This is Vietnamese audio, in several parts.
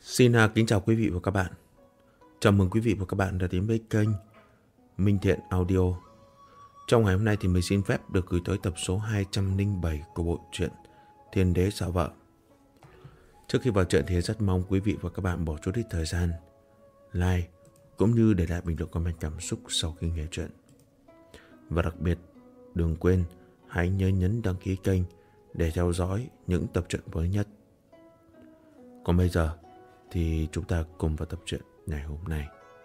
Xin kính chào quý vị và các bạn. Chào mừng quý vị và các bạn đã đến với kênh Minh Thiện Audio. Trong ngày hôm nay thì mình xin phép được gửi tới tập số 207 của bộ truyện Thiên Đế Sợ Vợ. Trước khi vào truyện thì rất mong quý vị và các bạn bỏ chút ít thời gian like cũng như để lại bình luận comment cảm xúc sau khi nghe truyện. Và đặc biệt đừng quên hãy nhớ nhấn đăng ký kênh để theo dõi những tập truyện mới nhất. Còn bây giờ thì chúng ta cùng vào tập truyện ngày hôm nay.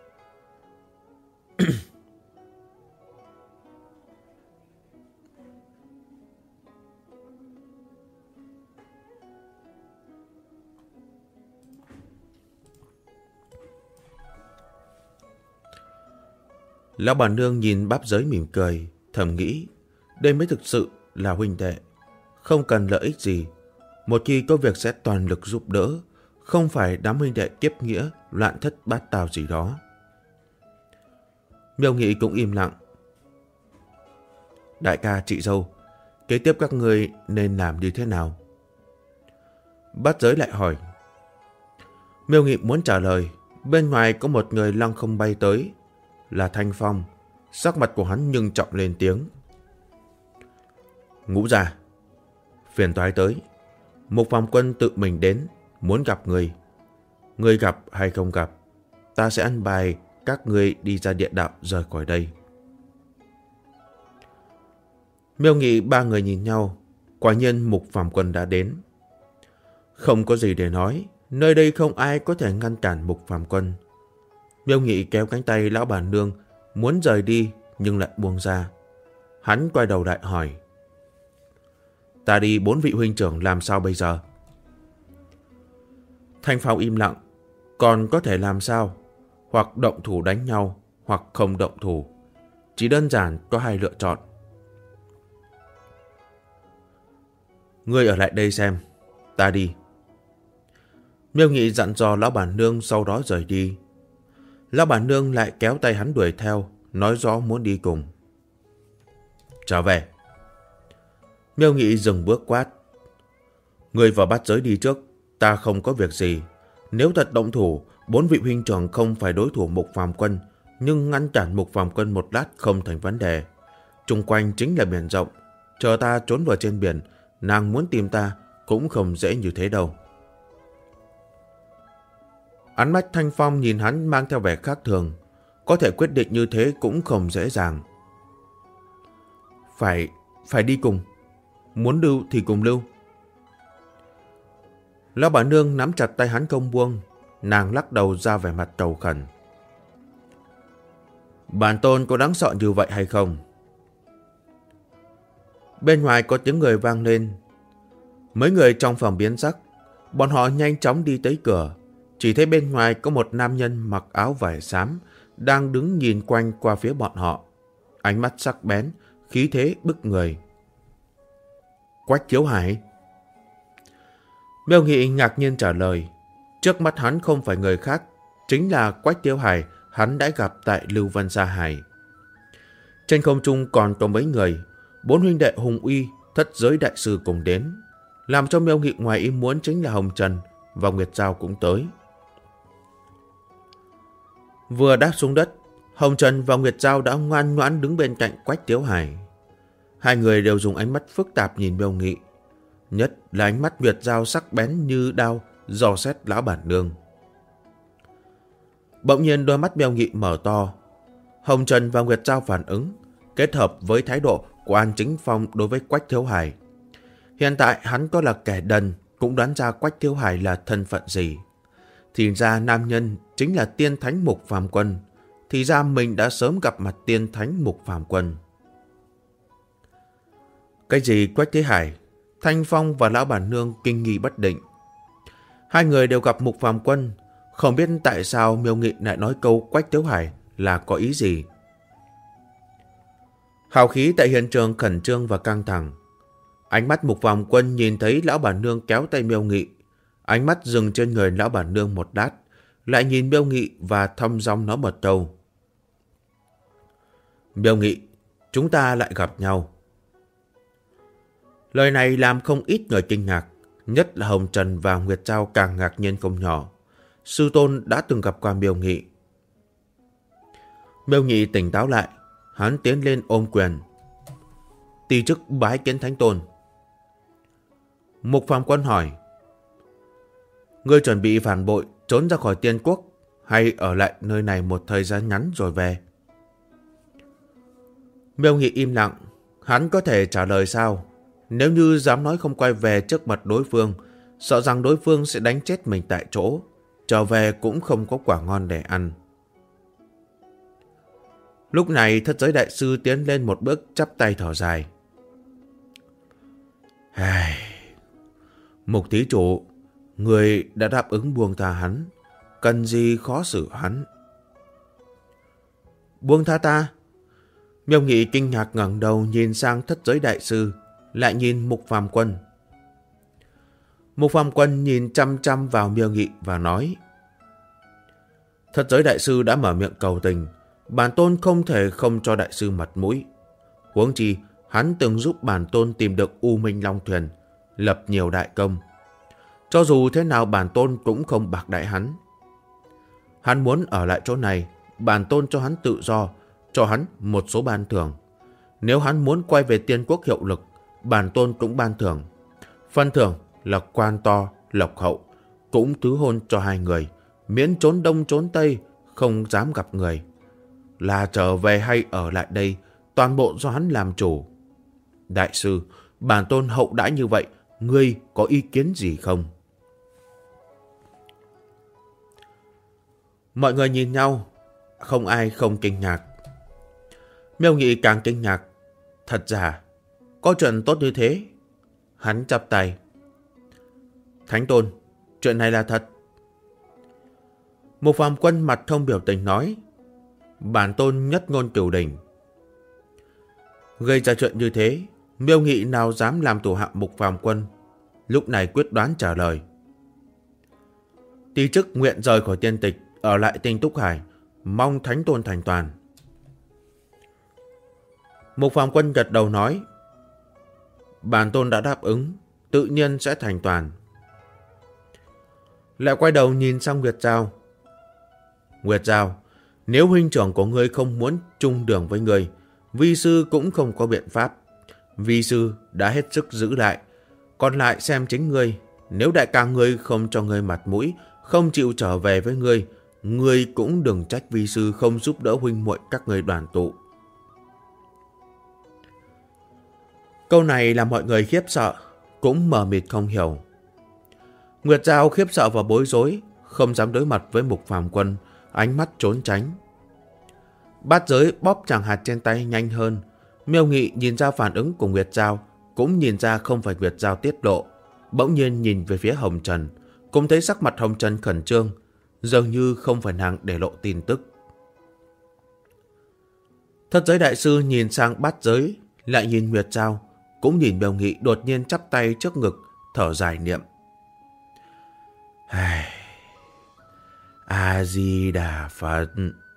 Lão bà nương nhìn Báp Giới mỉm cười, thầm nghĩ đây mới thực sự là huynh đệ, không cần lợi ích gì, một khi có việc sẽ toàn lực giúp đỡ, không phải đám huynh đệ kiếp nghĩa loạn thất bát tao gì đó. Miêu Nghị cũng im lặng. Đại ca, chị dâu, kế tiếp các ngươi nên làm như thế nào? Bát Giới lại hỏi. Miêu Nghị muốn trả lời, bên ngoài có một người lăng không bay tới, là Thanh Phong. Sắc mặt của hắn nhưng trọng lên tiếng. Ngũ gia, phiền toái tới, Mục Phàm Quân tự mình đến, muốn gặp người. Người gặp hay không gặp, ta sẽ ăn bài các ngươi đi ra địa đạo rời khỏi đây. Miêu Nghị ba người nhìn nhau, quả nhiên Mục Phàm Quân đã đến. Không có gì để nói, nơi đây không ai có thể ngăn cản Mục Phàm Quân. Miêu Nghị kéo cánh tay lão bà nương, muốn rời đi nhưng lại buông ra. Hắn quay đầu lại hỏi. Ta đi 4 vị huynh trưởng làm sao bây giờ? Thanh Phong im lặng. Còn có thể làm sao? Hoặc động thủ đánh nhau, hoặc không động thủ. Chỉ đơn giản có hai lựa chọn. Ngươi ở lại đây xem, ta đi. Miêu Nghị dặn dò lão bà nương, sau đó rời đi. Lão bà nương lại kéo tay hắn đuổi theo, nói rõ muốn đi cùng. Trở về. Miêu Nghị dừng bước quát. Ngươi vào Bát Giới đi trước, ta không có việc gì. Nếu thật động thủ, 4 vị huynh trưởng không phải đối thủ Mục Phàm Quân, nhưng ngăn cản Mục Phàm Quân một lát không thành vấn đề. Chung quanh chính là biển rộng, chờ ta trốn vào trên biển, nàng muốn tìm ta cũng không dễ như thế đâu. Ánh mắt Thanh Phong nhìn hắn mang theo vẻ khác thường, có thể quyết định như thế cũng không dễ dàng. Phải đi cùng, muốn lưu thì cùng lưu. Lão bà nương nắm chặt tay hắn không buông, nàng lắc đầu ra vẻ mặt cầu khẩn. Bản tôn có đáng sợ như vậy hay không? Bên ngoài có tiếng người vang lên. Mấy người trong phòng biến sắc, bọn họ nhanh chóng đi tới cửa. Chỉ thấy bên ngoài có một nam nhân mặc áo vải xám đang đứng nhìn quanh qua phía bọn họ. Ánh mắt sắc bén, khí thế bức người. Quách Thiếu Hải. Miêu Nghị ngạc nhiên trả lời. Trước mắt hắn không phải người khác, chính là Quách Thiếu Hải hắn đã gặp tại Lưu Vân Sa Hải. Trên không trung còn có mấy người, 4 huynh đệ Hùng Uy, Thất Giới đại sư cùng đến. Làm cho Miêu Nghị ngoài ý muốn chính là Hồng Trần và Nguyệt Giao cũng tới. Vừa đáp xuống đất, Hồng Trần và Nguyệt Giao đã ngoan ngoãn đứng bên cạnh Quách Thiếu Hải. Hai người đều dùng ánh mắt phức tạp nhìn Miêu Nghị, nhất là ánh mắt Nguyệt Giao sắc bén như đao dò xét lão bản nương. Bỗng nhiên đôi mắt Miêu Nghị mở to. Hồng Trần và Nguyệt Giao phản ứng, kết hợp với thái độ của An Chính Phong đối với Quách Thiếu Hải. Hiện tại hắn có là kẻ đần cũng đoán ra Quách Thiếu Hải là thân phận gì. Thì ra nam nhân chính là tiên thánh Mục Phàm Quân. Thì ra mình đã sớm gặp mặt tiên thánh Mục Phàm Quân. Cái gì Quách Thế Hải? Thanh Phong và lão bản nương kinh nghi bất định. Hai người đều gặp Mục Phàm Quân, không biết tại sao Miêu Nghị lại nói câu Quách Thiếu Hải là có ý gì. Hào khí tại hiện trường khẩn trương và căng thẳng. Ánh mắt Mục Phàm Quân nhìn thấy lão bản nương kéo tay Miêu Nghị, ánh mắt dừng trên người lão bản nương một lát, lại nhìn Miêu Nghị và thăm dong nói một câu. Miêu Nghị, chúng ta lại gặp nhau. Lời này làm không ít người kinh ngạc, nhất là Hồng Trần và Nguyệt Giao càng ngạc nhiên không nhỏ. sư tôn đã từng gặp qua Miêu Nghị. Miêu Nghị tỉnh táo lại, hắn tiến lên ôm quyền. Ti chức bái kiến thánh tôn. Mục Phàm Quân hỏi, ngươi chuẩn bị phản bội trốn ra khỏi Tiên Quốc hay ở lại nơi này một thời gian ngắn rồi về? Miêu Nghị im lặng. Hắn có thể trả lời sao? Nếu như dám nói không quay về trước mặt đối phương, sợ rằng đối phương sẽ đánh chết mình tại chỗ. Trở về cũng không có quả ngon để ăn. Lúc này Thất Giới Đại Sư tiến lên một bước, chắp tay thở dài. Mục thí chủ, người đã đáp ứng buông tha hắn, cần gì khó xử hắn? Buông tha ta? Miêu Nghị kinh ngạc ngẩng đầu nhìn sang Thất Giới Đại Sư, lại nhìn Mục Phàm Quân. Mục Phàm Quân nhìn chăm chăm vào Miêu Nghị và nói, Thất Giới Đại Sư đã mở miệng cầu tình, bản tôn không thể không cho Đại Sư mặt mũi. Huống chi hắn từng giúp bản tôn tìm được U Minh Long Thuyền, lập nhiều đại công. Cho dù thế nào bản tôn cũng không bạc đãi hắn. Hắn muốn ở lại chỗ này, bản tôn cho hắn tự do, cho hắn một số ban thưởng. Nếu hắn muốn quay về Tiên Quốc hiệu lực, bản tôn cũng ban thưởng. Phần thưởng là quan to, lộc hậu, cũng tứ hôn cho hai người, miễn trốn đông trốn tây, không dám gặp người. Là trở về hay ở lại đây, toàn bộ do hắn làm chủ. Đại sư, bản tôn hậu đãi như vậy, ngươi có ý kiến gì không? Mọi người nhìn nhau, không ai không kinh ngạc. Miêu Nghị càng kinh ngạc. Thật giả, có chuyện tốt như thế? Hắn chắp tay. Thánh tôn, chuyện này là thật. Mục Phàm Quân mặt không biểu tình nói, bản tôn nhất ngôn cửu đỉnh. Gây ra chuyện như thế, Miêu Nghị nào dám làm thủ hạ Mục Phàm Quân, lúc này quyết đoán trả lời. Ti chức nguyện rời khỏi tiên tịch, ở lại Tinh Túc Hải, mong thánh tôn thành toàn. Mục Phàm Quân gật đầu nói, bản tôn đã đáp ứng, tự nhiên sẽ thành toàn. Lại quay đầu nhìn sang Nguyệt Giao. Nguyệt Giao, nếu huynh trưởng của ngươi không muốn chung đường với ngươi, vi sư cũng không có biện pháp. Vi sư đã hết sức giữ lại, còn lại xem chính ngươi. Nếu đại ca ngươi không cho ngươi mặt mũi, không chịu trở về với ngươi, ngươi cũng đừng trách vi sư không giúp đỡ huynh muội các ngươi đoàn tụ. Câu này làm mọi người khiếp sợ, cũng mờ mịt không hiểu. Nguyệt Giao khiếp sợ và bối rối, không dám đối mặt với Mục Phàm Quân, ánh mắt trốn tránh. Bát Giới bóp chàng hạt trên tay nhanh hơn. Miêu Nghị nhìn ra phản ứng của Nguyệt Giao, cũng nhìn ra không phải Nguyệt Giao tiết lộ. Bỗng nhiên nhìn về phía Hồng Trần, cũng thấy sắc mặt Hồng Trần khẩn trương, dường như không phải nàng để lộ tin tức. Thất Giới Đại Sư nhìn sang Bát Giới, lại nhìn Nguyệt Giao, cũng nhìn Miêu Nghị đột nhiên chắp tay trước ngực, thở dài niệm. A-di-đà Phật.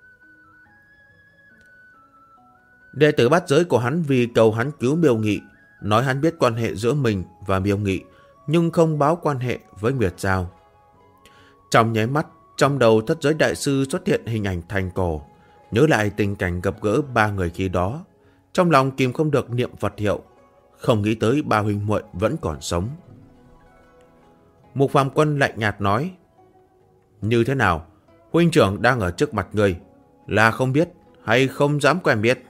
Đệ tử Bát Giới của hắn vì cầu hắn cứu Miêu Nghị, nói hắn biết quan hệ giữa mình và Miêu Nghị, nhưng không báo quan hệ với Nguyệt Giao. Trong nháy mắt, trong đầu Thất Giới Đại Sư xuất hiện hình ảnh Thành Cổ, nhớ lại tình cảnh gặp gỡ ba người khi đó. Trong lòng kìm không được niệm Phật hiệu, không nghĩ tới ba huynh muội vẫn còn sống. Mục Phàm Quân lạnh nhạt nói, như thế nào, huynh trưởng đang ở trước mặt người, là không biết hay không dám quen biết?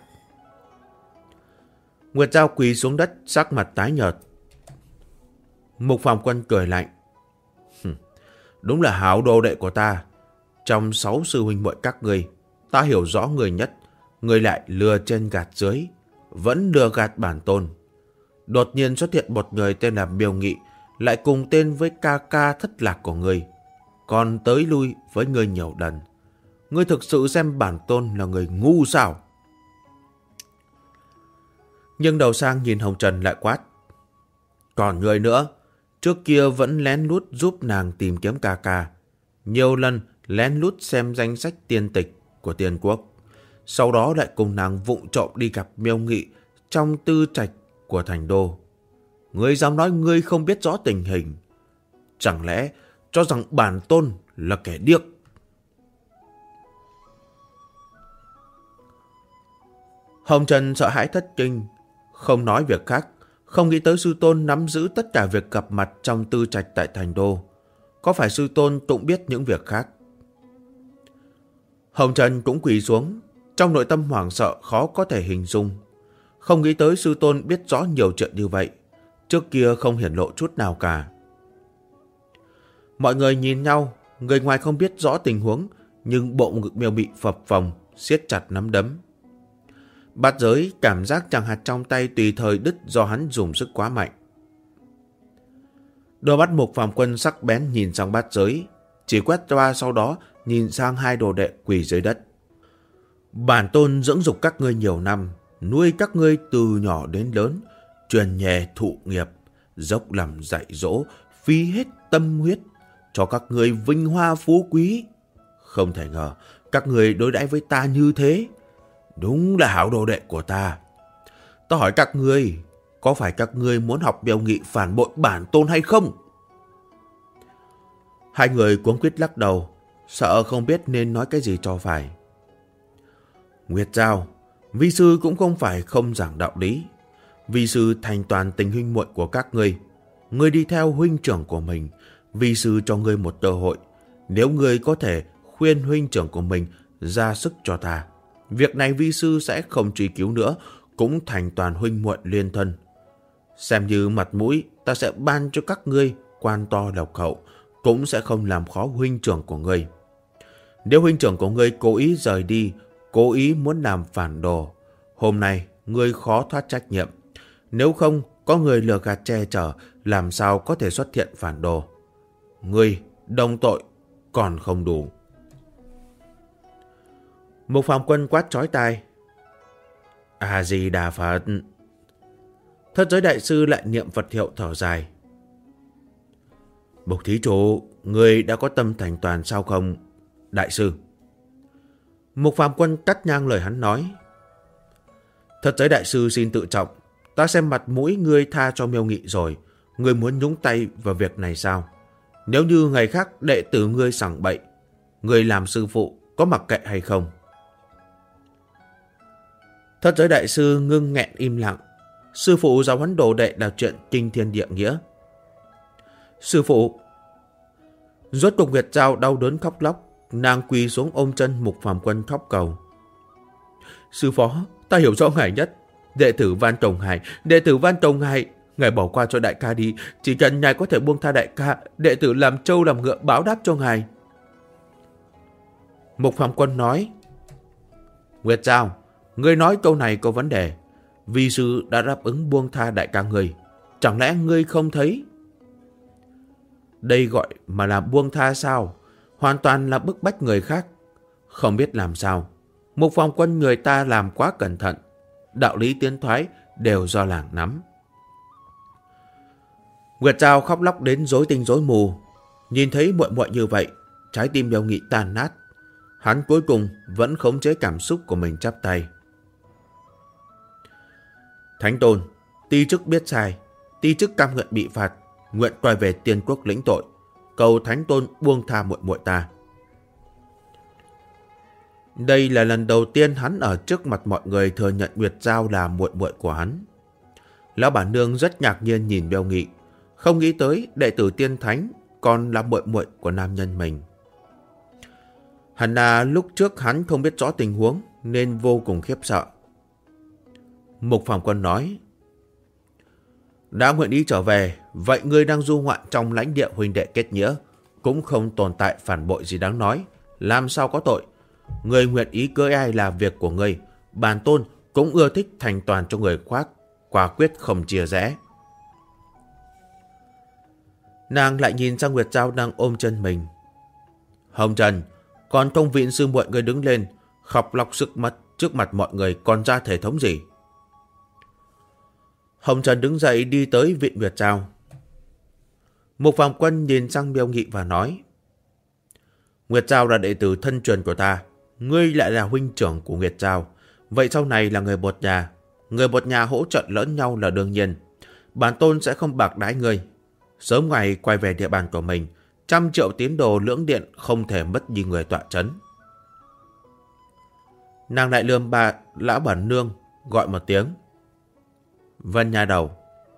Nguyệt Giao quỳ xuống đất, sắc mặt tái nhợt. Mục Phàm Quân cười lạnh, đúng là hảo đồ đệ của ta. Trong 6 sư huynh muội các ngươi, ta hiểu rõ người nhất, người lại lừa trên gạt dưới, vẫn lừa gạt bản tôn. Đột nhiên xuất hiện một người tên là Miêu Nghị, lại cùng tên với ca ca thất lạc của ngươi, còn tới lui với ngươi nhiều lần. Ngươi thực sự xem bản tôn là người ngu sao? Nhưng đầu sang nhìn Hồng Trần lại quát, còn ngươi nữa, trước kia vẫn lén lút giúp nàng tìm kiếm ca ca, nhiều lần lén lút xem danh sách tiên tịch của Tiên Quốc, sau đó lại cùng nàng vụng trộm đi gặp Miêu Nghị trong tư trạch của thành đô. Ngươi dám nói ngươi không biết rõ tình hình? Chẳng lẽ cho rằng bản tôn là kẻ điếc. Hồng Trần sợ hãi thất kinh, không nói việc khác, không nghĩ tới sư tôn nắm giữ tất cả việc gặp mặt trong tư trạch tại thành đô. Có phải sư tôn cũng biết những việc khác? Hồng Trần cũng quỳ xuống, trong nội tâm hoảng sợ khó có thể hình dung. Không nghĩ tới sư tôn biết rõ nhiều chuyện như vậy, trước kia không hiển lộ chút nào cả. Mọi người nhìn nhau, người ngoài không biết rõ tình huống, nhưng bộ ngực Miêu Mị phập phồng, siết chặt nắm đấm. Bát giới cảm giác chẳng hạt trong tay tùy thời đứt do hắn dùng sức quá mạnh. Đôi mắt Mục Phàm Quân sắc bén nhìn sang bát giới, chỉ quét qua sau đó nhìn sang hai đồ đệ quỳ dưới đất. Bản tôn dưỡng dục các ngươi nhiều năm, nuôi các ngươi từ nhỏ đến lớn, truyền nhè thụ nghiệp, dốc lòng dạy dỗ, phí hết tâm huyết, cho các ngươi vinh hoa phú quý. Không thể ngờ các ngươi đối đãi với ta như thế. Đúng là hảo đồ đệ của ta. Ta hỏi các ngươi, có phải các ngươi muốn học Miêu Nghị phản bội bản tôn hay không? Hai người cuống quýt lắc đầu, sợ không biết nên nói cái gì cho phải. Nguyệt Giao, vi sư cũng không phải không giảng đạo lý. Vi sư thành toàn tình huynh muội của các ngươi. Ngươi đi theo huynh trưởng của mình, vi sư cho ngươi một cơ hội. Nếu ngươi có thể khuyên huynh trưởng của mình ra sức cho ta, việc này vi sư sẽ không truy cứu nữa, cũng thành toàn huynh muội liên thân. Xem như mặt mũi, ta sẽ ban cho các ngươi quan to lộc hậu, cũng sẽ không làm khó huynh trưởng của ngươi. Nếu huynh trưởng của ngươi cố ý rời đi, cố ý muốn làm phản đồ, hôm nay ngươi khó thoát trách nhiệm. Nếu không có người lừa gạt che chở, làm sao có thể xuất hiện phản đồ. Ngươi đồng tội còn không đủ. Mục Phàm Quân quát chói tai. A Di Đà Phật. Thất giới đại sư lại niệm Phật hiệu thở dài. Mục thí chủ, người đã có tâm thành toàn sao không, đại sư? Mục Phàm Quân cắt ngang lời hắn nói. Thất giới đại sư xin tự trọng, ta xem mặt mũi ngươi tha cho Miêu Nghị rồi, ngươi muốn nhúng tay vào việc này sao? Nếu như ngày khác đệ tử ngươi sảng bậy, ngươi làm sư phụ có mặc kệ hay không? Thất giới đại sư ngưng nghẹn im lặng. Sư phụ giáo huấn đồ đệ là chuyện kinh thiên địa nghĩa. Sư phụ! Rốt cục Nguyệt Giao đau đớn khóc lóc, nàng quỳ xuống ôm chân Mục Phàm Quân khóc cầu. Sư phó, ta hiểu rõ ngài nhất. Đệ tử Van Trồng Hải, ngài bỏ qua cho đại ca đi, chỉ cần ngài có thể buông tha đại ca, đệ tử làm trâu làm ngựa báo đáp cho ngài. Mục Phàm Quân nói. Nguyệt Giao, ngươi nói câu này có vấn đề. Vi sư đã đáp ứng buông tha đại ca ngươi, chẳng lẽ ngươi không thấy? Đây gọi mà là buông tha sao? Hoàn toàn là bức bách người khác. Không biết làm sao. Mục Phàm Quân người ta làm quá cẩn thận, đạo lý tiến thoái đều do làng nắm. Nguyệt Giao khóc lóc đến rối tinh rối mù. Nhìn thấy muội muội như vậy, trái tim Miêu Nghị tan nát. Hắn cuối cùng vẫn khống chế cảm xúc của mình, chắp tay. Thánh Tôn, ti chức biết sai, ti chức cam nguyện bị phạt, nguyện quay về Tiên Quốc lĩnh tội, cầu Thánh Tôn buông tha muội muội ta. Đây là lần đầu tiên hắn ở trước mặt mọi người thừa nhận Nguyệt Giao là muội muội của hắn. Lão bản nương rất ngạc nhiên nhìn Miêu Nghị, không nghĩ tới đệ tử Tiên Thánh còn là muội muội của nam nhân mình. Hẳn là lúc trước hắn không biết rõ tình huống nên vô cùng khiếp sợ. Mục Phàm Quân nói. Đã nguyện ý trở về, vậy ngươi đang du ngoạn trong lãnh địa huynh đệ kết nghĩa, cũng không tồn tại phản bội gì đáng nói, làm sao có tội. Ngươi nguyện ý cưới ai là việc của ngươi, bản tôn cũng ưa thích thành toàn cho người khác, quả quyết không chia rẽ. Nàng lại nhìn sang Nguyệt Giao đang ôm chân mình. Hồng Trần, còn không viện sư muội người đứng lên, khóc lóc sức mất trước mặt mọi người còn ra thể thống gì? Hồng Trần đứng dậy đi tới viện Nguyệt Giao. Mục Phàm Quân nhìn sang Miêu Nghị và nói. Nguyệt Giao là đệ tử thân truyền của ta, ngươi lại là huynh trưởng của Nguyệt Giao, vậy sau này là người một nhà hỗ trợ lẫn nhau là đương nhiên. Bản tôn sẽ không bạc đãi ngươi. Sớm ngày quay về địa bàn của mình, 100 triệu tín đồ lưỡng điện không thể mất đi người tọa chấn. Nàng lại lườm lão bản nương, gọi một tiếng. Vân nha đầu.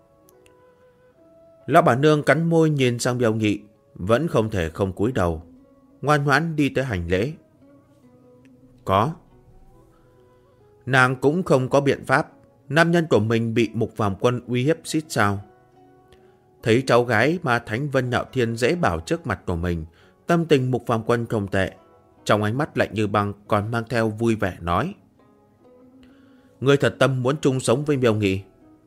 Lão bản nương cắn môi nhìn sang Miêu Nghị, vẫn không thể không cúi đầu, ngoan ngoãn đi tới hành lễ. Có. Nàng cũng không có biện pháp, nam nhân của mình bị Mục Phàm Quân uy hiếp xít sao. Thấy cháu gái Ma Thánh Vân Nhạo Thiên dễ bảo trước mặt của mình, tâm tình Mục Phàm Quân không tệ, trong ánh mắt lạnh như băng còn mang theo vui vẻ nói. Ngươi thật tâm muốn chung sống với Miêu Nghị.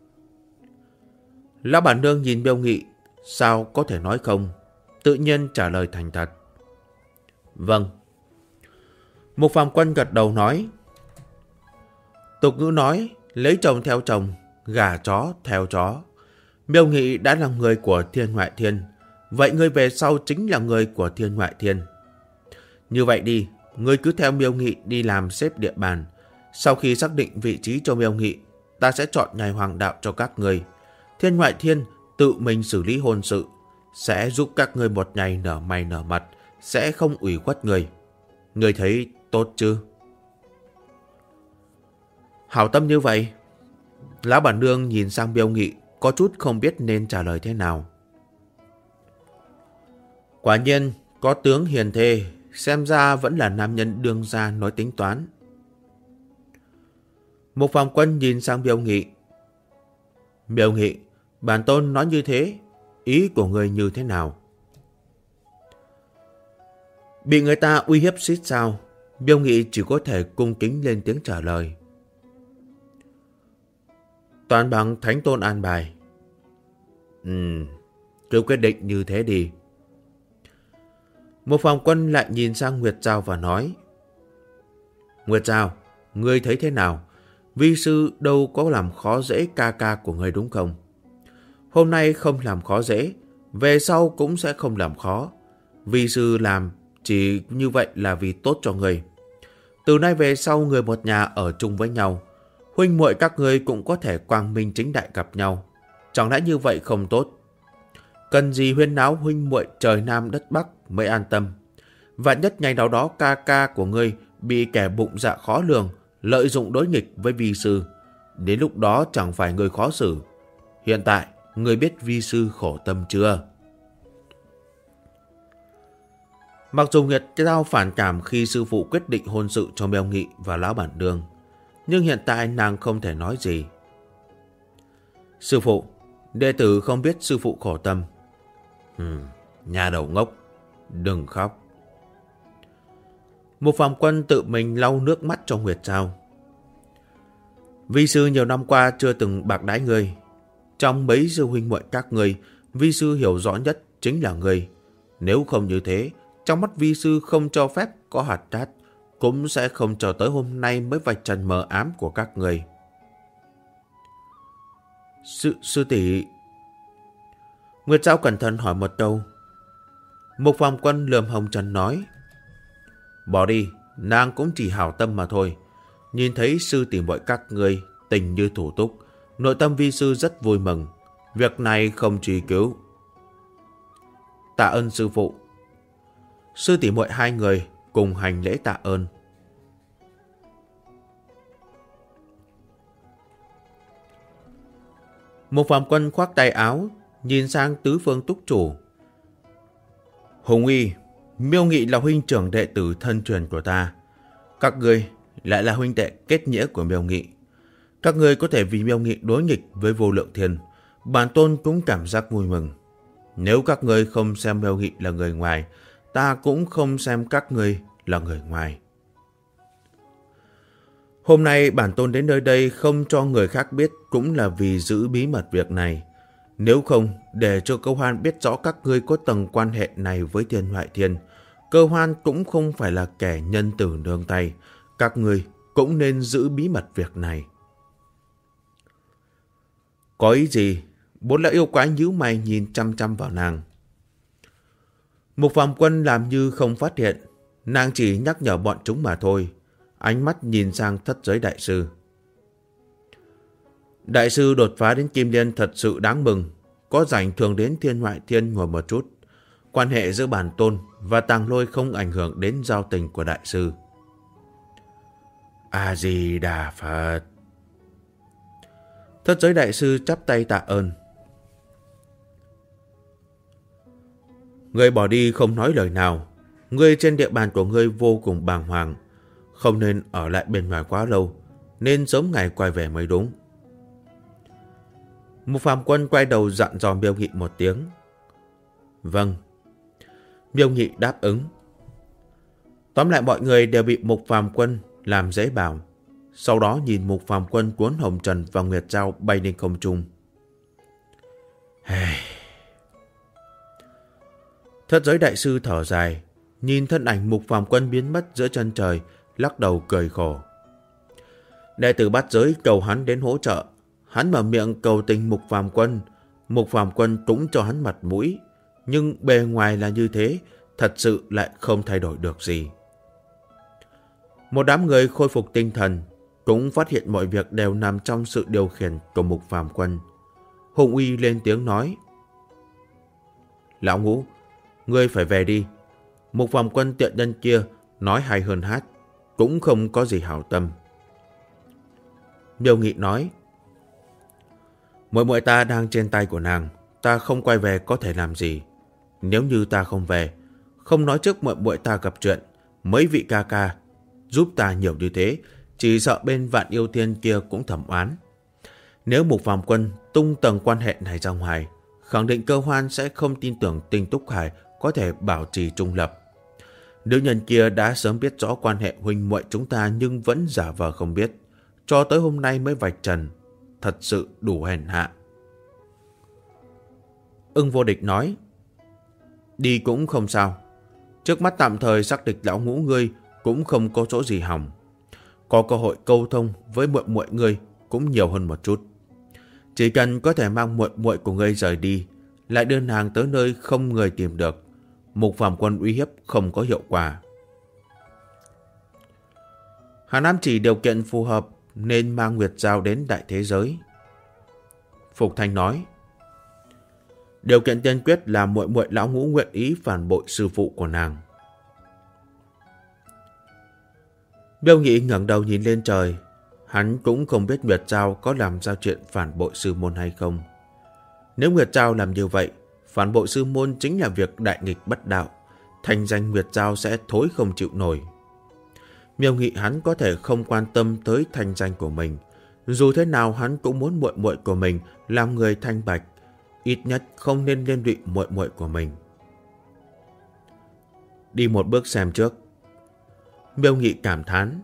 Lão bản nương nhìn Miêu Nghị, sao có thể nói không, tự nhiên trả lời thành thật. Vâng. Mục Phàm Quân gật đầu nói. Tục ngữ nói, lấy chồng theo chồng, gả chó theo chó. Miêu Nghị đã là người của Thiên Ngoại Thiên, vậy ngươi về sau chính là người của Thiên Ngoại Thiên. Như vậy đi, ngươi cứ theo Miêu Nghị đi làm xếp địa bàn. Sau khi xác định vị trí cho Miêu Nghị, ta sẽ chọn ngày hoàng đạo cho các ngươi. Thiên Ngoại Thiên tự mình xử lý hôn sự, sẽ giúp các ngươi một ngày nở mày nở mặt, sẽ không ủy khuất người. Ngươi thấy tốt chứ? Hảo tâm như vậy. Lão bản nương nhìn sang Miêu Nghị, có chút không biết nên trả lời thế nào. Quả nhiên, có tướng hiền thê, xem ra vẫn là nam nhân đương gia nói tính toán. Mục Phàm Quân nhìn sang Miêu Nghị. Miêu Nghị, bản tôn nói như thế, ý của người như thế nào? Bị người ta uy hiếp xít sao? Miêu Nghị chỉ có thể cung kính lên tiếng trả lời. Toàn bằng Thánh Tôn an bài. Cứ quyết định như thế đi. Một Phàm Quân lại nhìn sang Nguyệt Giao và nói. Nguyệt Giao, ngươi thấy thế nào? Vi sư đâu có làm khó dễ ca ca của ngươi đúng không? Hôm nay không làm khó dễ, về sau cũng sẽ không làm khó. Vi sư làm chỉ như vậy là vì tốt cho ngươi. Từ nay về sau người một nhà ở chung với nhau, huynh muội các ngươi cũng có thể quang minh chính đại gặp nhau. Chẳng lẽ như vậy không tốt? Cần gì huyên náo huynh muội trời Nam đất Bắc mới an tâm. Vạn nhất ngày nào đó ca ca của ngươi bị kẻ bụng dạ khó lường lợi dụng đối nghịch với vi sư. Đến lúc đó chẳng phải ngươi khó xử. Hiện tại, ngươi biết vi sư khổ tâm chưa? Mặc dù Nguyệt Giao phản cảm khi sư phụ quyết định hôn sự cho Miêu Nghị và lão bản nương, nhưng hiện tại nàng không thể nói gì. Sư phụ, đệ tử không biết sư phụ khổ tâm. Nhà đầu ngốc, đừng khóc. Một Phàm Quân tự mình lau nước mắt cho Nguyệt Giao. Vi sư nhiều năm qua chưa từng bạc đãi ngươi. Trong mấy sư huynh muội các ngươi, vi sư hiểu rõ nhất chính là ngươi. Nếu không như thế, trong mắt vi sư không cho phép có hạt cát, cũng sẽ không chờ tới hôm nay mới vạch trần mờ ám của các người. Sư tỷ. Nguyệt Giao cẩn thận hỏi một câu. Mục Phàm Quân lườm hồng trần nói. Bỏ đi, nàng cũng chỉ hảo tâm mà thôi. Nhìn thấy sư tỷ muội các người tình như thủ túc, nội tâm vi sư rất vui mừng. Việc này không truy cứu. Tạ ơn sư phụ. Sư tỷ muội hai người cùng hành lễ tạ ơn. Một Phàm Quân khoác tay áo, nhìn sang tứ phương túc chủ. Hùng Uy, Miêu Nghị là huynh trưởng đệ tử thân truyền của ta. Các ngươi lại là huynh đệ kết nghĩa của Miêu Nghị. Các ngươi có thể vì Miêu Nghị đối nghịch với Vô Lượng Thiên, bản tôn cũng cảm giác vui mừng. Nếu các ngươi không xem Miêu Nghị là người ngoài, ta cũng không xem các ngươi là người ngoài. Hôm nay bản tôn đến nơi đây không cho người khác biết cũng là vì giữ bí mật việc này. Nếu không, để cho Cơ Hoan biết rõ các ngươi có tầng quan hệ này với Thiên Ngoại Thiên, Cơ Hoan cũng không phải là kẻ nhân từ nương tay. Các ngươi cũng nên giữ bí mật việc này. Có ý gì? Bốn lão yêu quái nhíu mày nhìn chăm chăm vào nàng. Mục Phàm Quân làm như không phát hiện, nàng chỉ nhắc nhở bọn chúng mà thôi. Ánh mắt nhìn sang thất giới đại sư. Đại sư đột phá đến Kim Liên thật sự đáng mừng. Có rảnh thường đến Thiên Ngoại Thiên ngồi một chút. Quan hệ giữa bản tôn và Tàng Lôi không ảnh hưởng đến giao tình của đại sư. A-di-đà Phật. Thất giới đại sư chắp tay tạ ơn. Ngươi bỏ đi không nói lời nào. Ngươi trên địa bàn của ngươi vô cùng bàng hoàng, không nên ở lại bên ngoài quá lâu, nên sớm ngày quay về mới đúng. Mục Phàm Quân quay đầu dặn dò Miêu Nghị một tiếng. Vâng. Miêu Nghị đáp ứng. Tóm lại mọi người đều bị Mục Phàm Quân làm dễ bảo. Sau đó nhìn Mục Phàm Quân cuốn hồng trần và nguyệt dao bay lên không trung. Thất giới đại sư thở dài, nhìn thân ảnh Mục Phàm Quân biến mất giữa chân trời, lắc đầu cười khổ. Đệ tử bát giới cầu hắn đến hỗ trợ. Hắn mở miệng cầu tình Mục Phàm Quân. Mục Phàm Quân cũng cho hắn mặt mũi, nhưng bề ngoài là như thế, thật sự lại không thay đổi được gì. Một đám người khôi phục tinh thần, cũng phát hiện mọi việc đều nằm trong sự điều khiển của Mục Phàm Quân. Hùng Uy lên tiếng nói. Lão Ngũ, ngươi phải về đi. Mục Phàm Quân tiện nhân kia nói hay hơn hát, cũng không có gì hảo tâm. Miêu Nghị nói. Muội muội ta đang trên tay của nàng, ta không quay về có thể làm gì. Nếu như ta không về, không nói trước muội muội ta gặp chuyện, mấy vị ca ca giúp ta nhiều như thế, chỉ sợ bên Vạn Yêu Thiên kia cũng thẩm oán. Nếu Mục Phàm Quân tung tầng quan hệ này ra ngoài, khẳng định Cơ Hoan sẽ không tin tưởng Tinh Túc Hải có thể bảo trì trung lập. Nữ nhân kia đã sớm biết rõ quan hệ huynh muội chúng ta nhưng vẫn giả vờ không biết, cho tới hôm nay mới vạch trần, thật sự đủ hèn hạ. Ưng Vô Địch nói. Đi cũng không sao. Trước mắt tạm thời xác định lão Ngũ ngươi cũng không có chỗ gì hỏng. Có cơ hội câu thông với muội muội ngươi cũng nhiều hơn một chút. Chỉ cần có thể mang muội muội của ngươi rời đi, lại đưa nàng tới nơi không người tìm được, Mục Phàm Quân uy hiếp không có hiệu quả. Hà Nam chỉ điều kiện phù hợp nên mang nguyệt dao đến đại thế giới. Phục Thanh nói. Điều kiện tiên quyết là muội muội lão Ngũ nguyện ý phản bội sư phụ của nàng. Miêu Nghị ngẩng đầu nhìn lên trời. Hắn cũng không biết Nguyệt Giao có làm ra chuyện phản bội sư môn hay không. Nếu Nguyệt Giao làm như vậy, phản bội sư môn chính là việc đại nghịch bất đạo, thành danh Nguyệt Giao sẽ thối không chịu nổi. Miêu Nghị hắn có thể không quan tâm tới thành danh của mình, dù thế nào hắn cũng muốn muội muội của mình làm người thanh bạch, ít nhất không nên liên lụy muội muội của mình. Đi một bước xem trước. Miêu Nghị cảm thán.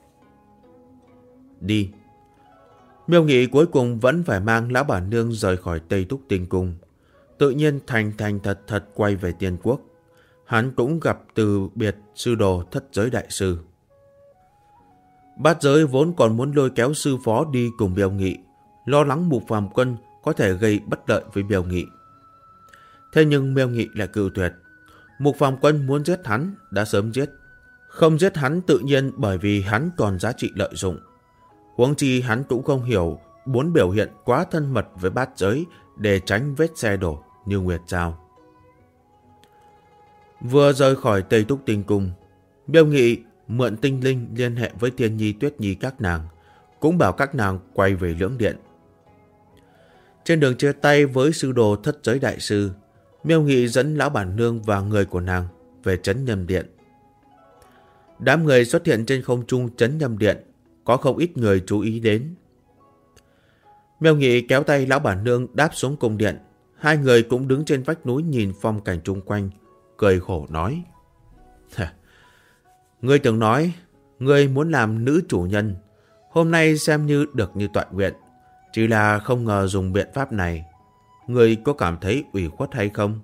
Đi. Miêu Nghị cuối cùng vẫn phải mang lão bản nương rời khỏi Tây Túc Tinh Cung, tự nhiên thành thật quay về Tiên Quốc. Hắn cũng gặp từ biệt sư đồ Thất Giới đại sư. Bát giới vốn còn muốn lôi kéo sư phó đi cùng Miêu Nghị, lo lắng Mục Phàm Quân có thể gây bất lợi với Miêu Nghị. Thế nhưng Miêu Nghị lại cự tuyệt. Mục Phàm Quân muốn giết hắn đã sớm giết, không giết hắn tự nhiên bởi vì hắn còn giá trị lợi dụng. Huống chi hắn cũng không hiểu muốn biểu hiện quá thân mật với bát giới để tránh vết xe đổ như Nguyệt Giao. Vừa rời khỏi Tây Túc Tinh Cung, Miêu Nghị mượn tinh linh liên hệ với Thiên Nhi, Tuyết Nhi các nàng, cũng bảo các nàng quay về Lưỡng Điện. Trên đường chia tay với sư đồ Thất Giới đại sư, Miêu Nghị dẫn lão bản nương và người của nàng về Trấn Nhâm Điện. Đám người xuất hiện trên không trung Trấn Nhâm Điện, có không ít người chú ý đến. Miêu Nghị kéo tay lão bản nương đáp xuống cung điện. Hai người cũng đứng trên vách núi nhìn phong cảnh chung quanh, cười khổ nói. Ngươi từng nói, ngươi muốn làm nữ chủ nhân. Hôm nay xem như được như toại nguyện. Chỉ là không ngờ dùng biện pháp này. Ngươi có cảm thấy ủy khuất hay không?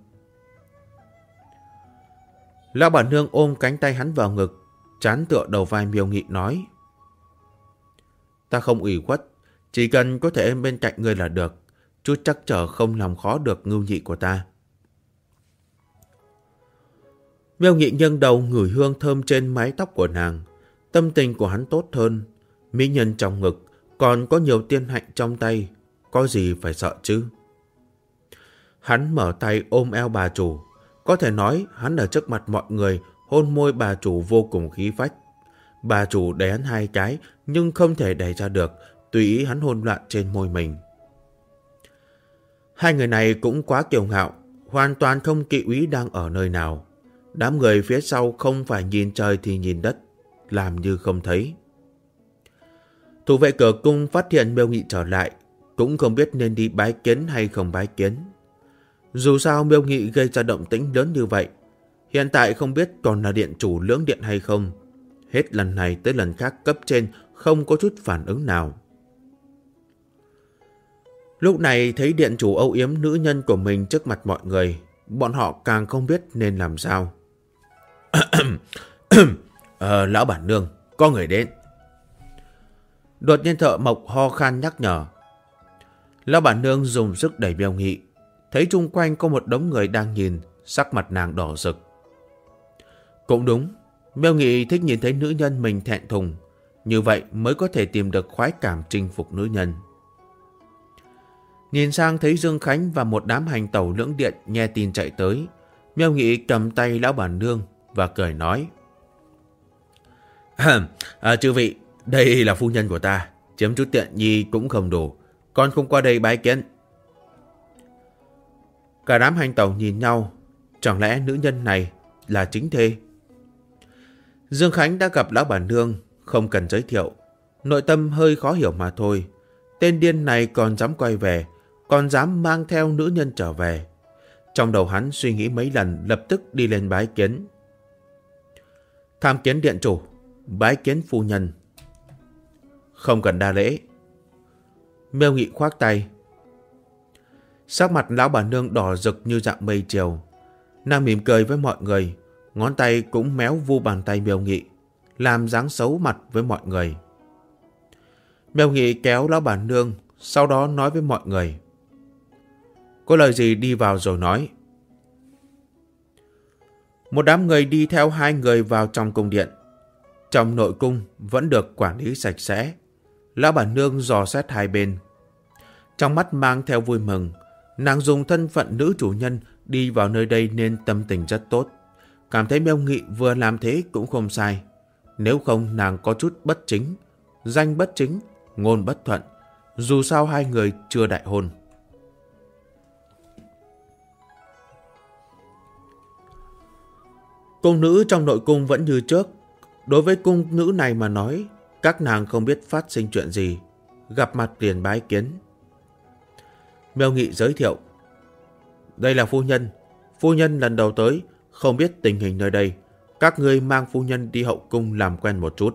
Lão bản nương ôm cánh tay hắn vào ngực, trán tựa đầu vai Miêu Nghị nói. Ta không ủy khuất, chỉ cần có thể bên cạnh ngươi là được, chút chắc trở không làm khó được Ngưu Nhị của ta. Miêu Nghị nghiêng đầu ngửi hương thơm trên mái tóc của nàng, tâm tình của hắn tốt hơn. Mỹ nhân trong ngực, còn có nhiều tiên hạnh trong tay, có gì phải sợ chứ? Hắn mở tay ôm eo bà chủ, Có thể nói hắn ở trước mặt mọi người hôn môi bà chủ vô cùng khí phách. Bà chủ đẩy hắn 2 cái nhưng không thể đẩy ra được, tùy ý hắn hôn loạn trên môi mình. Hai người này cũng quá kiêu ngạo, hoàn toàn không kỵ úy đang ở nơi nào. Đám người phía sau không phải nhìn trời thì nhìn đất, làm như không thấy. Thủ vệ cửa cung phát hiện Miêu Nghị trở lại, cũng không biết nên đi bái kiến hay không bái kiến. Dù sao Miêu Nghị gây ra động tĩnh lớn như vậy, hiện tại không biết còn là điện chủ lưỡng điện hay không. Hết lần này tới lần khác cấp trên không có chút phản ứng nào. Lúc này thấy điện chủ âu yếm nữ nhân của mình trước mặt mọi người, bọn họ càng không biết nên làm sao. Lão bản nương, có người đến. Đột nhiên Thợ Mộc ho khan nhắc nhở. Lão bản nương dùng sức đẩy Miêu Nghị, thấy chung quanh có một đống người đang nhìn, sắc mặt nàng đỏ rực. Cũng đúng, Miêu Nghị thích nhìn thấy nữ nhân mình thẹn thùng, như vậy mới có thể tìm được khoái cảm chinh phục nữ nhân. Nhìn sang thấy Dương Khánh và một đám hành tẩu lưỡng điện nghe tin chạy tới, Miêu Nghị cầm tay lão bản nương và cười nói. Chư vị, đây là phu nhân của ta, chiếm chút tiện nhi cũng không đủ, con không qua đây bái kiến. Cả đám hành tẩu nhìn nhau, chẳng lẽ nữ nhân này là chính thê? Dương Khánh đã gặp lão bản nương, không cần giới thiệu, nội tâm hơi khó hiểu mà thôi. Tên điên này còn dám quay về, còn dám mang theo nữ nhân trở về. Trong đầu hắn suy nghĩ mấy lần, lập tức đi lên bái kiến. Tham kiến điện chủ, bái kiến phu nhân. Không cần đa lễ. Miêu Nghị khoác tay. Sắc mặt lão bà nương đỏ rực như dạng mây chiều. Nàng mỉm cười với mọi người, ngón tay cũng méo vu bàn tay Miêu Nghị, làm dáng xấu mặt với mọi người. Miêu Nghị kéo lão bà nương, sau đó nói với mọi người. Có lời gì đi vào rồi nói. Một đám người đi theo 2 người vào trong cung điện. Trong nội cung vẫn được quản lý sạch sẽ. Lão bản nương dò xét 2 bên. Trong mắt mang theo vui mừng. Nàng dùng thân phận nữ chủ nhân đi vào nơi đây nên tâm tình rất tốt. Cảm thấy Miêu Nghị vừa làm thế cũng không sai. Nếu không nàng có chút bất chính, danh bất chính, ngôn bất thuận. Dù sao 2 người chưa đại hôn. Cung nữ trong nội cung vẫn như trước. Đối với cung nữ này mà nói, các nàng không biết phát sinh chuyện gì, gặp mặt liền bái kiến. Miêu Nghị giới thiệu. Đây là phu nhân lần đầu tới, không biết tình hình nơi đây. Các ngươi mang phu nhân đi hậu cung làm quen một chút.